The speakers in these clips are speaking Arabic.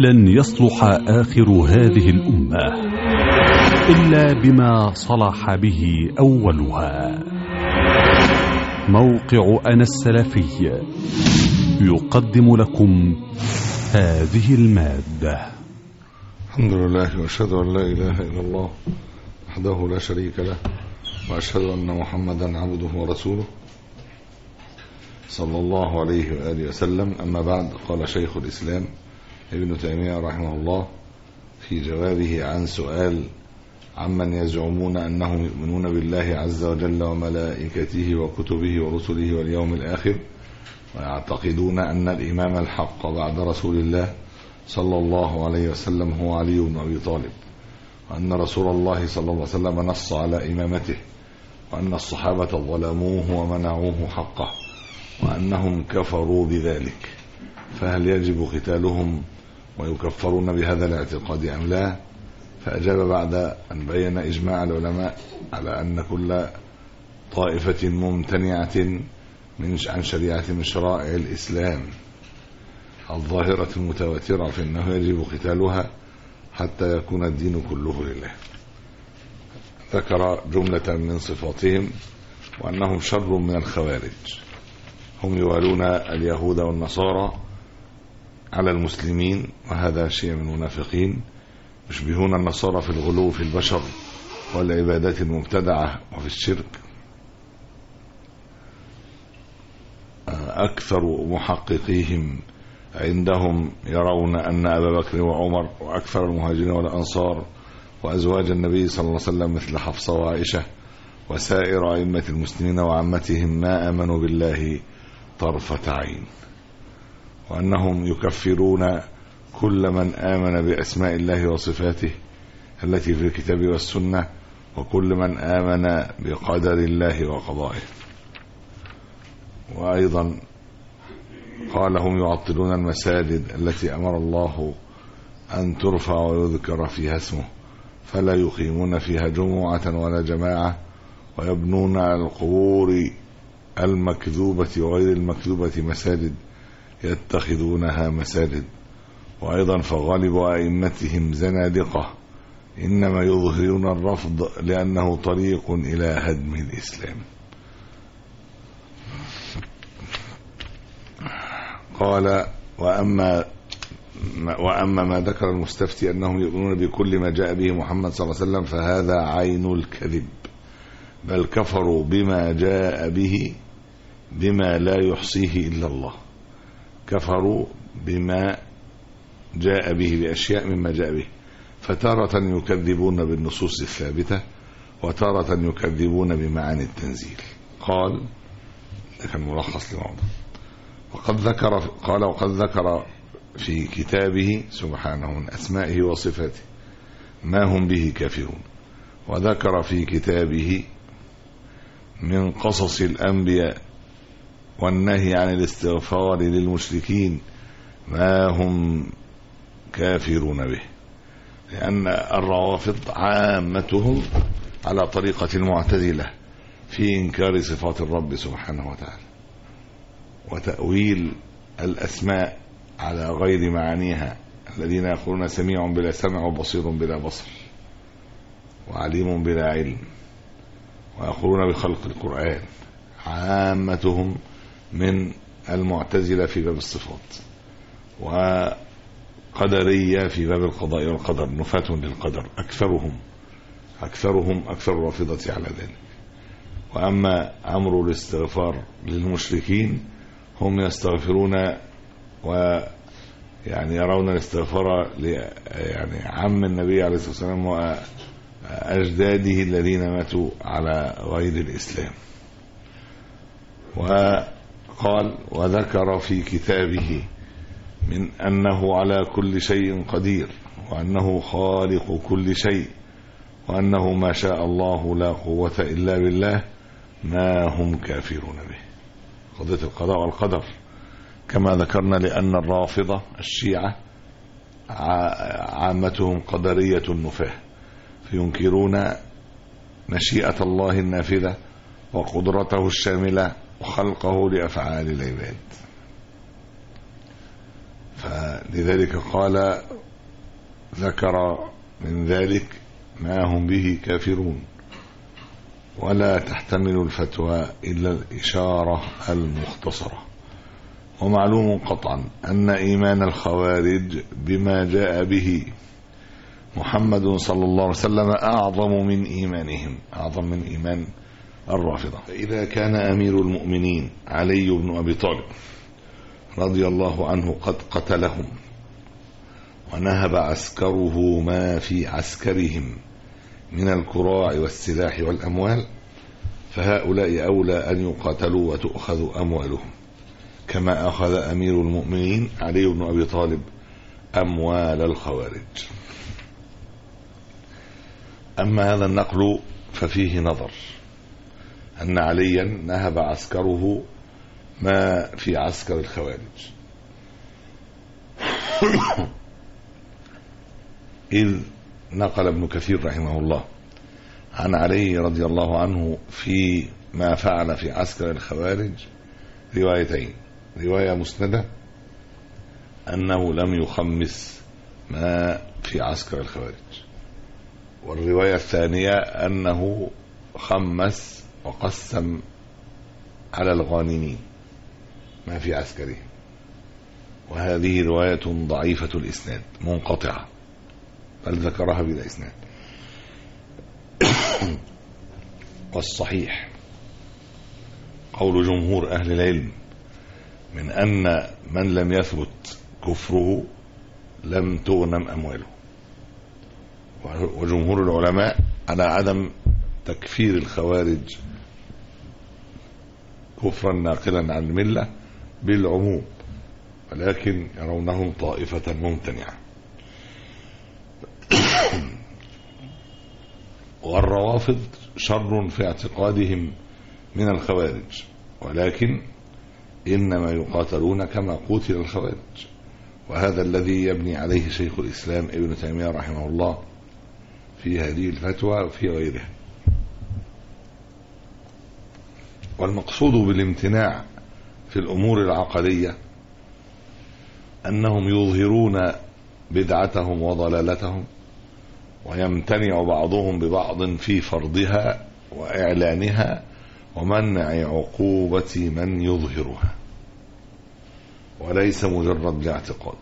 لن يصلح آخر هذه الأمة إلا بما صلح به أولها. موقع أنا السلفي يقدم لكم هذه المادة. الحمد لله وأشهد أن لا إله إلا الله وحده لا شريك له، وأشهد أن محمدا عبده ورسوله صلى الله عليه وآله وسلم. أما بعد، قال شيخ الإسلام ابن تيمية رحمه الله في جوابه عن سؤال عمن يزعمون أنهم يؤمنون بالله عز وجل وملائكته وكتبه ورسله واليوم الآخر، ويعتقدون أن الإمام الحق بعد رسول الله صلى الله عليه وسلم هو علي بن أبي طالب، وأن رسول الله صلى الله عليه وسلم نص على إمامته، وأن الصحابة ظلموه ومنعوه حقه، وأنهم كفروا بذلك، فهل يجب قتالهم ويكفرون بهذا الاعتقاد أم لا؟ فأجاب بعد أن بين إجماع العلماء على أن كل طائفة ممتنعة عن شريعة من شرائع الإسلام الظاهرة المتواترة فإنه يجب قتالها حتى يكون الدين كله لله. ذكر جملة من صفاتهم وأنهم شر من الخوارج، هم يوالون اليهود والنصارى على المسلمين، وهذا شيء من المنافقين، يشبهون النصارى في الغلو في البشر والعبادات المبتدعة وفي الشرك. أكثر محققيهم عندهم يرون أن أبا بكر وعمر وأكثر المهاجرين والأنصار وأزواج النبي صلى الله عليه وسلم مثل حفصة وعائشة وسائر أئمة المسلمين وعامتهم ما آمنوا بالله طرفة عين، وأنهم يكفرون كل من آمن بأسماء الله وصفاته التي في الكتاب والسنة، وكل من آمن بقدر الله وقضائه. وأيضا قال هم يعطلون المساجد التي أمر الله أن ترفع ويذكر فيها اسمه، فلا يقيمون فيها جمعة ولا جماعة، ويبنون على القبور المكذوبة وغير المكذوبة مساجد يتخذونها مساجد. وأيضا فغالب أئمتهم زنادقة إنما يظهرون الرفض لأنه طريق إلى هدم الإسلام. قال وأما ما ذكر المستفتي أنهم يؤمنون بكل ما جاء به محمد صلى الله عليه وسلم فهذا عين الكذب، بل كفروا بما جاء به بما لا يحصيه إلا الله. كفروا بما جاء به بأشياء مما جاء به، فتارة يكذبون بالنصوص الثابتة وتارة يكذبون بمعاني التنزيل. قال لكن ملخص لموضوع وقد ذكر في كتابه سبحانه من أسمائه وصفاته ما هم به كافرون، وذكر في كتابه من قصص الأنبياء والنهي عن الاستغفار للمشركين ما هم كافرون به، لأن الروافض عامتهم على طريقة المعتزلة في إنكار صفات الرب سبحانه وتعالى وتأويل الأسماء على غير معانيها، الذين يقولون سميع بلا سمع وبصير بلا بصر وعليم بلا علم، ويقولون بخلق القرآن. عامتهم من المعتزلة في باب الصفات، وقدرية في باب القضاء والقدر، نفاة للقدر أكثر الرافضة على ذلك. وأما أمر الاستغفار للمشركين هم يستغفرون ويعني يرون الاستغفار يعني عم النبي عليه الصلاة والسلام وأجداده الذين ماتوا على غير الإسلام. وقال وذكر في كتابه من أنه على كل شيء قدير، وأنه خالق كل شيء، وأنه ما شاء الله لا قوة إلا بالله ما هم كافرون به. قضية القضاء والقدر كما ذكرنا، لأن الرافضة الشيعة عامتهم قدرية النفاة، فينكرون مشيئة الله النافذة وقدرته الشاملة وخلقه لأفعال العباد. فلذلك قال ذكر من ذلك ما هم به كافرون، ولا تحتمل الفتوى إلا الإشارة المختصرة. ومعلوم قطعا أن إيمان الخوارج بما جاء به محمد صلى الله عليه وسلم أعظم من إيمانهم، أعظم من إيمان الرافضة. فإذا كان أمير المؤمنين علي بن أبي طالب رضي الله عنه قد قتلهم ونهب عسكره ما في عسكرهم من الكراع والسلاح والأموال، فهؤلاء أولى أن يقاتلوا وتؤخذ أموالهم، كما أخذ أمير المؤمنين علي بن أبي طالب أموال الخوارج. أما هذا النقل ففيه نظر، أن عليا نهب عسكره ما في عسكر الخوارج، إذ نقل ابن كثير رحمه الله عن علي رضي الله عنه في ما فعل في عسكر الخوارج روايتين: رواية مسندة أنه لم يخمس ما في عسكر الخوارج، والرواية الثانية أنه خمس وقسم على الغانمين ما في عسكرهم، وهذه رواية ضعيفة الإسناد منقطعة، بل ذكرها بلا إسناد. والصحيح قول جمهور أهل العلم من أن من لم يثبت كفره لم تغنم أمواله، وجمهور العلماء على عدم تكفير الخوارج كفرا ناقلا عن الملة بالعموم، ولكن يرونهم طائفة ممتنعة. والروافض شر في اعتقادهم من الخوارج، ولكن إنما يقاتلون كما قتل الخوارج، وهذا الذي يبني عليه شيخ الإسلام ابن تيمية رحمه الله في هذه الفتوى وفي غيرها. والمقصود بالامتناع في الأمور العقدية أنهم يظهرون بدعتهم وضلالتهم، ويمتنع بعضهم ببعض في فرضها وإعلانها ومنع عقوبة من يظهرها، وليس مجرد لاعتقاد.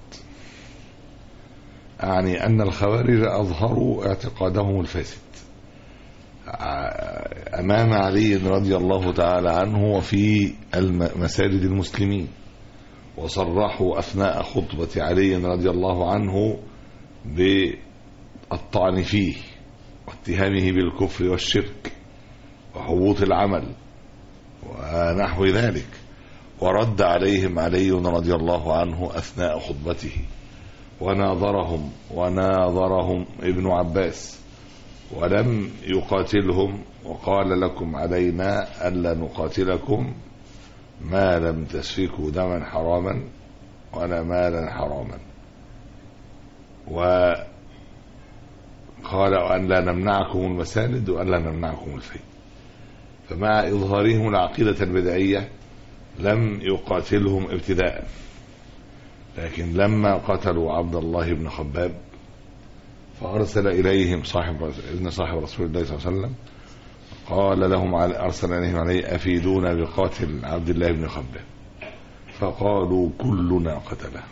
أعني أن الخوارج أظهروا اعتقادهم الفاسد أمام علي رضي الله تعالى عنه وفي مساجد المسلمين، وصرحوا أثناء خطبة علي رضي الله عنه بالطعن فيه واتهامه بالكفر والشرك وحبوط العمل ونحو ذلك، ورد عليهم علي رضي الله عنه أثناء خطبته، وناظرهم ابن عباس ولم يقاتلهم، وقال: لكم علينا ألا نقاتلكم ما لم تسفكوا دما حراما ولا مالا حراما، وقال: أن لا نمنعكم المساند وأن لا نمنعكم الفيء. فمع إظهارهم العقيدة البدعية لم يقاتلهم ابتداء، لكن لما قتلوا عبد الله بن خباب فأرسل إليهم ابن صاحب رسول الله صلى الله عليه وسلم، قال لهم أرسل إليهم عليه: أفيدونا بقاتل عبد الله بن خباب، فقالوا: كلنا قتله.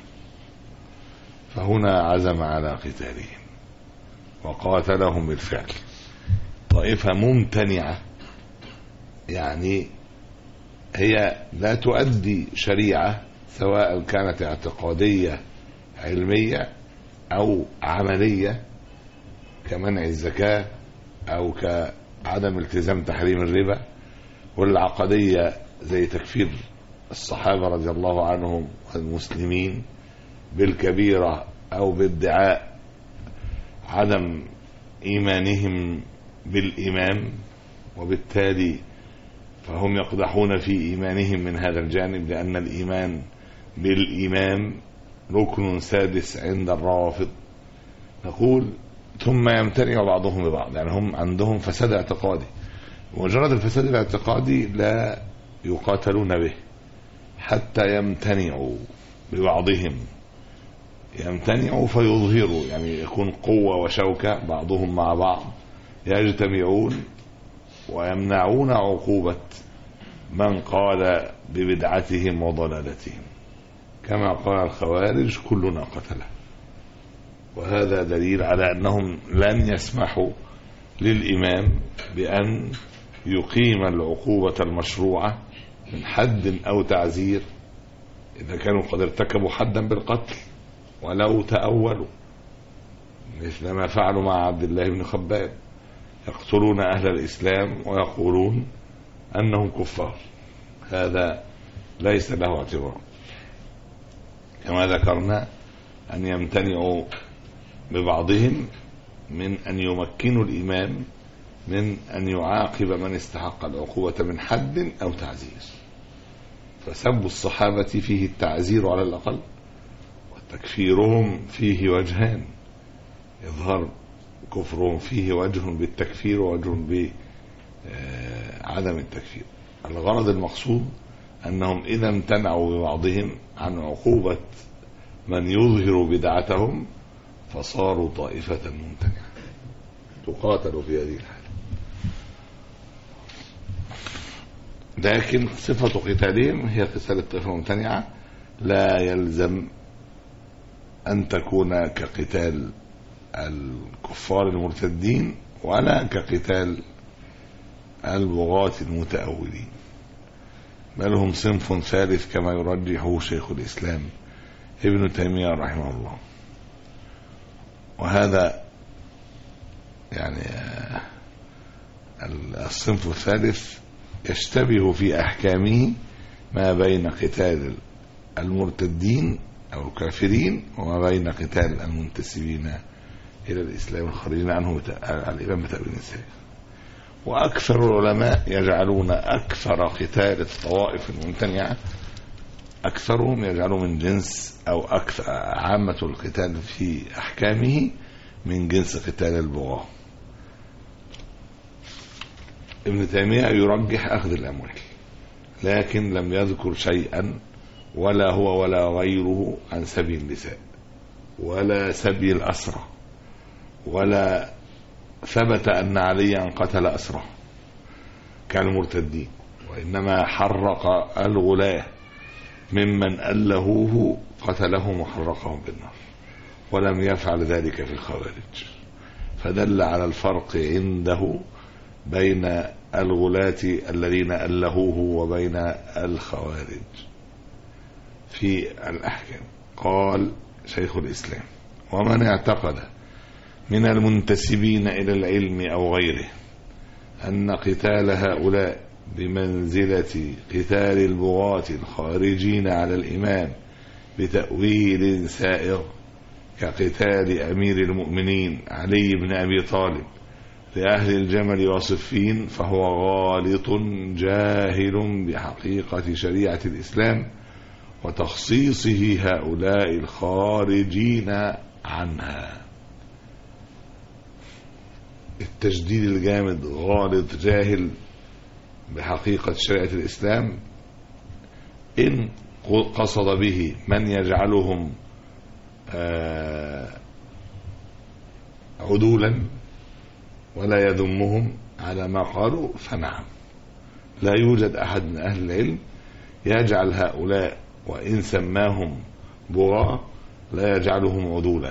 فهنا عزم على قتالهم وقاتلهم بالفعل. طائفة ممتنعة، يعني هي لا تؤدي شريعة، سواء كانت اعتقادية علمية أو عملية كمنع الزكاة أو كعدم التزام تحريم الربا، والعقدية زي تكفير الصحابة رضي الله عنهم والمسلمين بالكبيرة أو بادعاء عدم إيمانهم بالإمام، وبالتالي فهم يقدحون في إيمانهم من هذا الجانب، لأن الإيمان بالإمام ركن سادس عند الروافض. نقول: ثم يمتنع بعضهم ببعض، يعني هم عندهم فساد اعتقادي، ومجرد الفساد الاعتقادي لا يقاتلون به حتى يمتنعوا ببعضهم يمتنعوا فيظهروا، يعني يكون قوة وشوكة بعضهم مع بعض، يجتمعون ويمنعون عقوبة من قال ببدعتهم وضلالتهم، كما قال الخوارج كلنا قتله. وهذا دليل على أنهم لن يسمحوا للإمام بأن يقيم العقوبة المشروعة من حد أو تعزير إذا كانوا قد ارتكبوا حدا بالقتل ولو تأولوا، مثل ما فعلوا مع عبد الله بن خباب، يقتلون أهل الإسلام ويقولون أنهم كفار. هذا ليس له اعتبار. كما ذكرنا أن يمتنعوا ببعضهم من أن يمكنوا الإمام من أن يعاقب من استحق العقوبة من حد أو تعزير. فسب الصحابة فيه التعزير على الأقل، وتكفيرهم فيه وجهان، يظهر كفرهم فيه وجه بالتكفير ووجه بعدم التكفير. الغرض المقصود أنهم إذا امتنعوا ببعضهم عن عقوبة من يظهر بدعتهم فصاروا طائفة ممتنعة تقاتل في هذه الحالة. لكن صفة قتالهم هي قتال الطائفة الممتنعة، لا يلزم أن تكون كقتال الكفار المرتدين ولا كقتال البغاة المتأولين، بل هم صنف ثالث كما يرجحه شيخ الإسلام ابن تيمية رحمه الله. وهذا يعني الصنف الثالث يشتبه في أحكامه ما بين قتال المرتدين أو الكافرين وما بين قتال المنتسبين إلى الإسلام الخارجين عنه الإمام بتأويل النساء. وأكثر العلماء يجعلون أكثر قتال الطوائف الممتنعة، أكثرهم يجعلون من جنس أو أكثر عامة القتال في أحكامه من جنس قتال البغاة. ابن تيمية يرجح أخذ الأموال، لكن لم يذكر شيئا ولا هو ولا غيره عن سبي النساء ولا سبي الأسرى، ولا ثبت أن عليا قتل أسرى كالمرتدين، وإنما حرق الغلاة ممن ألهوه قتلهم وحرقهم بالنار، ولم يفعل ذلك في الخوارج. فدل على الفرق عنده بين الغلاة الذين ألهوه وبين الخوارج في الأحكام. قال شيخ الإسلام: ومن اعتقد من المنتسبين إلى العلم أو غيره أن قتال هؤلاء بمنزلة قتال البغاة الخارجين على الإمام بتأويل سائغ كقتال أمير المؤمنين علي بن أبي طالب لأهل الجمل وصفين، فهو غالط جاهل بحقيقة شريعة الإسلام وتخصيصه هؤلاء الخارجين عنها. التجديد الجامد غالط جاهل بحقيقة شريعة الإسلام إن قصد به من يجعلهم عدولا ولا يذمهم على ما قالوا فنعم، لا يوجد أحد من أهل العلم يجعل هؤلاء وإن سماهم بغاة لا يجعلهم عدولا.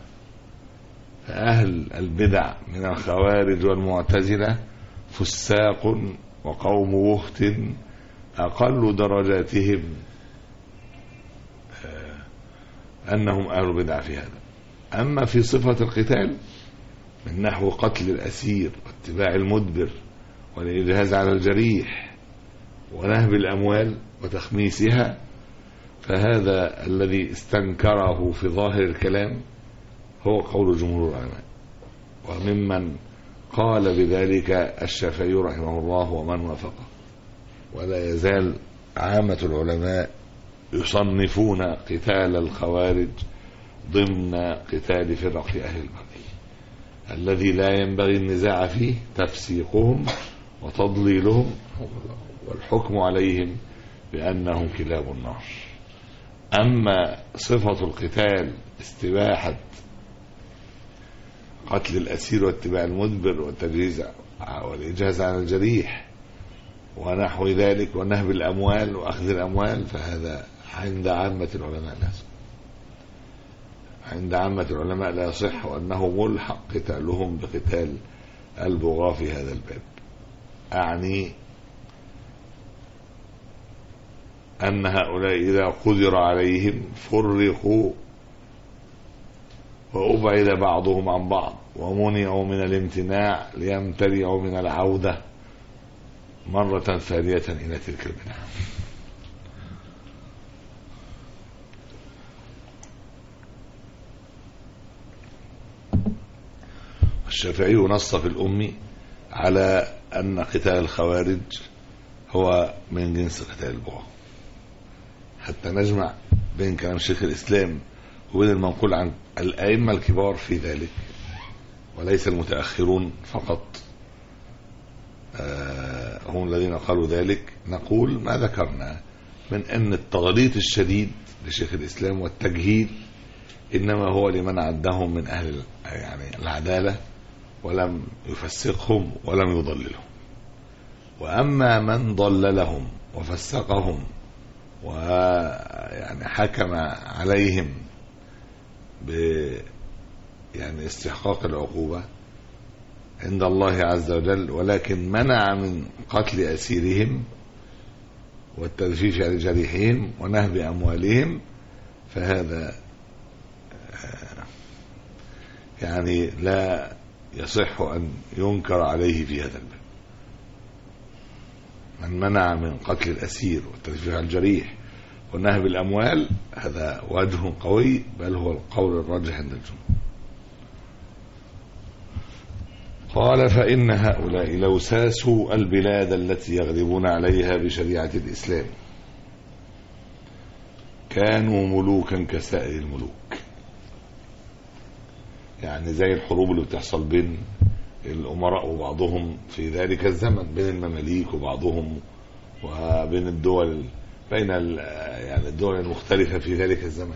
فأهل البدع من الخوارج والمعتزلة فساق وقوم وخت أقل درجاتهم أنهم أهل بدع في هذا. أما في صفة القتال من نحو قتل الأسير واتباع المدبر والإجهاز على الجريح ونهب الأموال وتخميسها، فهذا الذي استنكره في ظاهر الكلام هو قول جمهور العلماء، وممن قال بذلك الشافعي رحمه الله ومن وافقه. ولا يزال عامة العلماء يصنفون قتال الخوارج ضمن قتال فرق أهل البغي الذي لا ينبغي النزاع فيه، تفسيقهم وتضليلهم والحكم عليهم بأنهم كلاب النار. أما صفة القتال استباحة قتل الأسير واتباع المدبر والتجهيز والإجازة على الجريح ونحو ذلك ونهب الأموال وأخذ الأموال، فهذا عند عامة العلماء لا يصح. عند عامة العلماء لا يصح، وأنه ملحق قتالهم بقتال البغاة في هذا الباب. أعني أن هؤلاء إذا قدر عليهم فرقوا وأبعد بعضهم عن بعض ومنعوا من الامتناع ليمتنعوا من العودة مرة ثانية إلى تلك البدعة. الشافعي نص في الأم على أن قتال الخوارج هو من جنس قتال البغاة، حتى نجمع بين كلام شيخ الإسلام وبين المنقول عن الأئمة الكبار في ذلك وليس المتأخرون فقط هم الذين قالوا ذلك. نقول ما ذكرنا من أن التغليط الشديد لشيخ الإسلام والتجهيل إنما هو لمن عدهم من أهل يعني العدالة ولم يفسقهم ولم يضللهم، وأما من ضللهم وفسقهم ويعني حكم عليهم يعني استحقاق العقوبة عند الله عز وجل ولكن منع من قتل أسيرهم والتجفيف على جريحهم ونهب أموالهم، فهذا يعني لا يصح أن ينكر عليه في هذا الباب. من منع من قتل الأسير والتجفيف على الجريح ونهب الأموال هذا وجه قوي، بل هو القول الراجح عند الجمهور. قال فإن هؤلاء لو ساسوا البلاد التي يغلبون عليها بشريعة الإسلام كانوا ملوكا كسائر الملوك، يعني زي الحروب اللي بتحصل بين الأمراء وبعضهم في ذلك الزمن، بين المماليك وبعضهم وبين الدول، بين يعني الدول المختلفة في ذلك الزمن.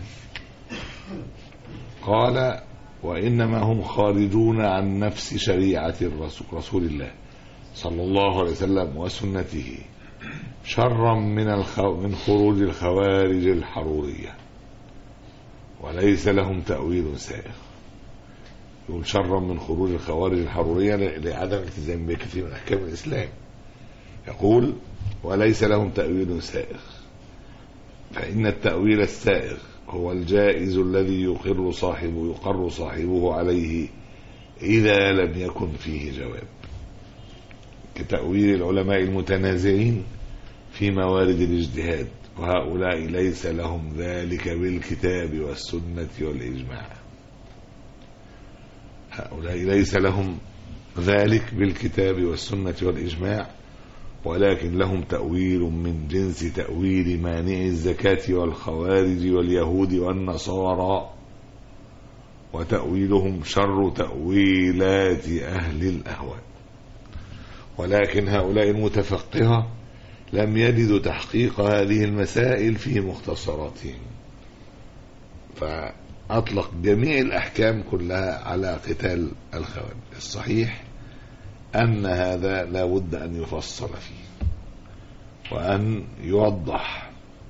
قال وإنما هم خارجون عن نفس شريعة رسول الله صلى الله عليه وسلم وسنته شرا من خروج الخوارج الحرورية، وليس لهم تأويل سائغ. يقول شرا من خروج الخوارج الحرورية لعدم الالتزام بكثير من أحكام الإسلام. يقول وليس لهم تأويل سائغ، فإن التأويل السائغ هو الجائز الذي يقر صاحبه عليه إذا لم يكن فيه جواب، كتأويل العلماء المتنازعين في موارد الاجتهاد، وهؤلاء ليس لهم ذلك بالكتاب والسنة والإجماع. هؤلاء ليس لهم ذلك بالكتاب والسنة والإجماع، ولكن لهم تأويل من جنس تأويل مانع الزكاة والخوارج واليهود والنصارى، وتأويلهم شر تأويلات أهل الأهواء. ولكن هؤلاء المتفقهة لم يجدوا تحقيق هذه المسائل في مختصراتهم، فأطلق جميع الأحكام كلها على قتال الخوارج. الصحيح أن هذا لا بد أن يفصل فيه وأن يوضح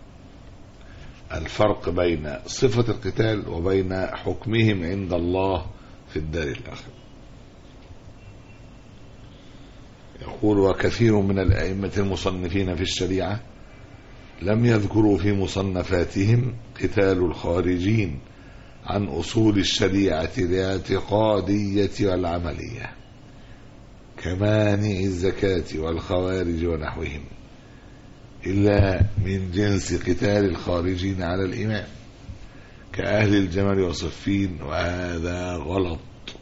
الفرق بين صفة القتال وبين حكمهم عند الله في الدار الآخرة. يقول وكثير من الأئمة المصنفين في الشريعة لم يذكروا في مصنفاتهم قتال الخارجين عن أصول الشريعة الاعتقادية والعملية كمانع الزكاة والخوارج ونحوهم، إلا من جنس قتال الخارجين على الإمام كأهل الجمل وصفين، وهذا غلط.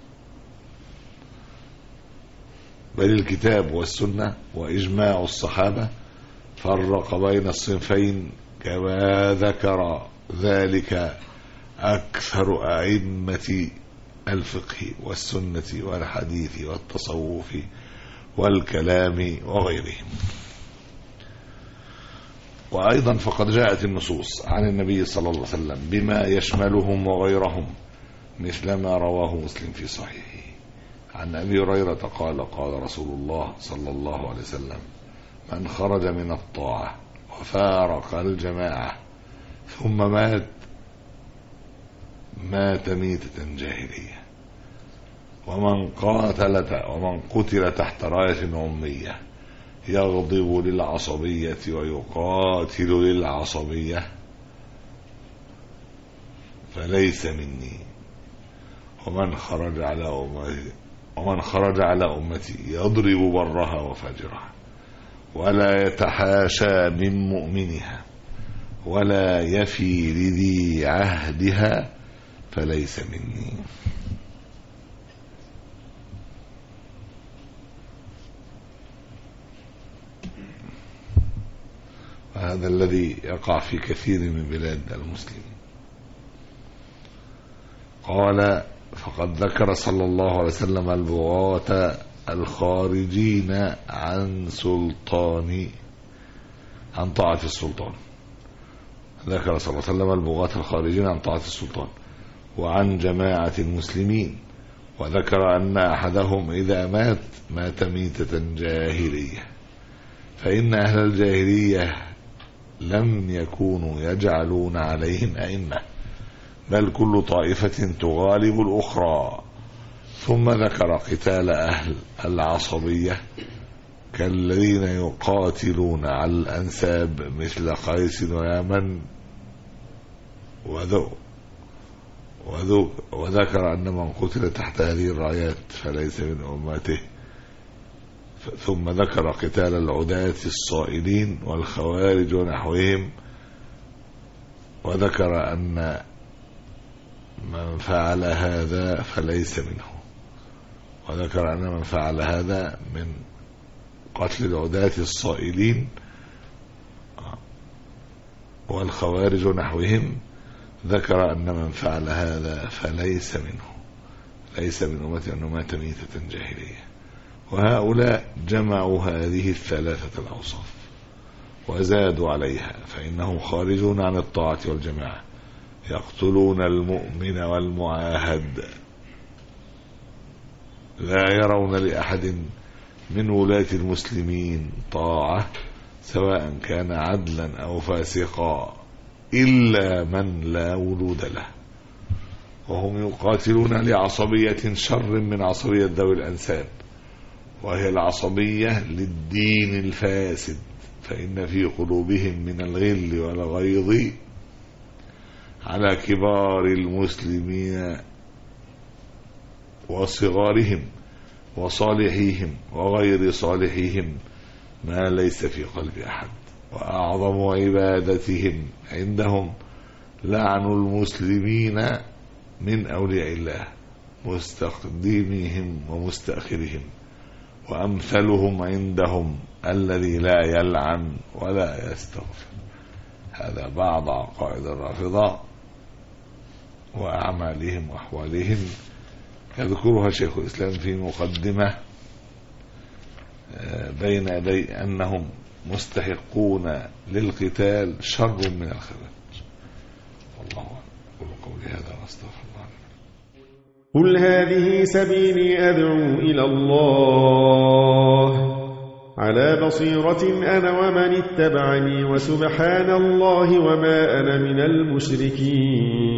بل الكتاب والسنة وإجماع الصحابة فرق بين الصنفين كما ذكر ذلك أكثر أئمة الفقه والسنة والحديث والتصوف والكلام وغيرهم. وأيضا فقد جاءت النصوص عن النبي صلى الله عليه وسلم بما يشملهم وغيرهم، مثل ما رواه مسلم في صحيحه عن أبي هريرة قال قال رسول الله صلى الله عليه وسلم: من خرج من الطاعة وفارق الجماعة ثم مات ميتة جاهلية، ومن قتل تحت راية أمية يغضب للعصبية ويقاتل للعصبية فليس مني، ومن خرج على أمتي يضرب برها وفجرها ولا يتحاشى من مؤمنها ولا يفي لذي عهدها فليس مني. هذا الذي يقع في كثير من بلاد المسلمين. قال: فقد ذكر صلى الله عليه وسلم البغاة الخارجين عن طاعة السلطان. ذكر صلى الله عليه وسلم البغاة الخارجين عن طاعة السلطان وعن جماعة المسلمين، وذكر أن أحدهم إذا مات ميتة جاهلية، فإن أهل الجاهلية لم يكونوا يجعلون عليهم أئمة، بل كل طائفة تغالب الأخرى. ثم ذكر قتال أهل العصبية كالذين يقاتلون على الأنساب مثل قيس ويمن وذكر أن من قتل تحت هذه الرايات فليس من أمته. ثم ذكر قتال العداة الصائلين والخوارج ونحوهم، وذكر أن من فعل هذا فليس منه، وذكر أن من فعل هذا من قتل العداة الصائلين والخوارج ونحوهم، ذكر أن من فعل هذا فليس منه، ليس من أمتي، أنه مات ميتة جاهلية. وهؤلاء جمعوا هذه الثلاثة الأوصاف وزادوا عليها، فإنهم خارجون عن الطاعة والجماعة، يقتلون المؤمن والمعاهد، لا يرون لأحد من ولاة المسلمين طاعة سواء كان عدلا أو فاسقا إلا من لا ولود له، وهم يقاتلون لعصبية شر من عصبية ذوي الأنساب، وهي العصبية للدين الفاسد، فإن في قلوبهم من الغل والغيظ على كبار المسلمين وصغارهم وصالحيهم وغير صالحيهم ما ليس في قلب أحد. وأعظم عبادتهم عندهم لعن المسلمين من أولياء الله، مستقدميهم ومستأخرهم، وأمثلهم عندهم الذي لا يلعن ولا يستغفر. هذا بعض عقائد الرافضة وأعمالهم وأحوالهم يذكرها شيخ الإسلام في مقدمة بين يدي أنهم مستحقون للقتال شر من الخوارج. والله أقول قولي هذا وأستغفر الله. قل هذه سبيلي أدعو إلى الله على بصيرة أنا ومن اتبعني، وسبحان الله وما أنا من المشركين.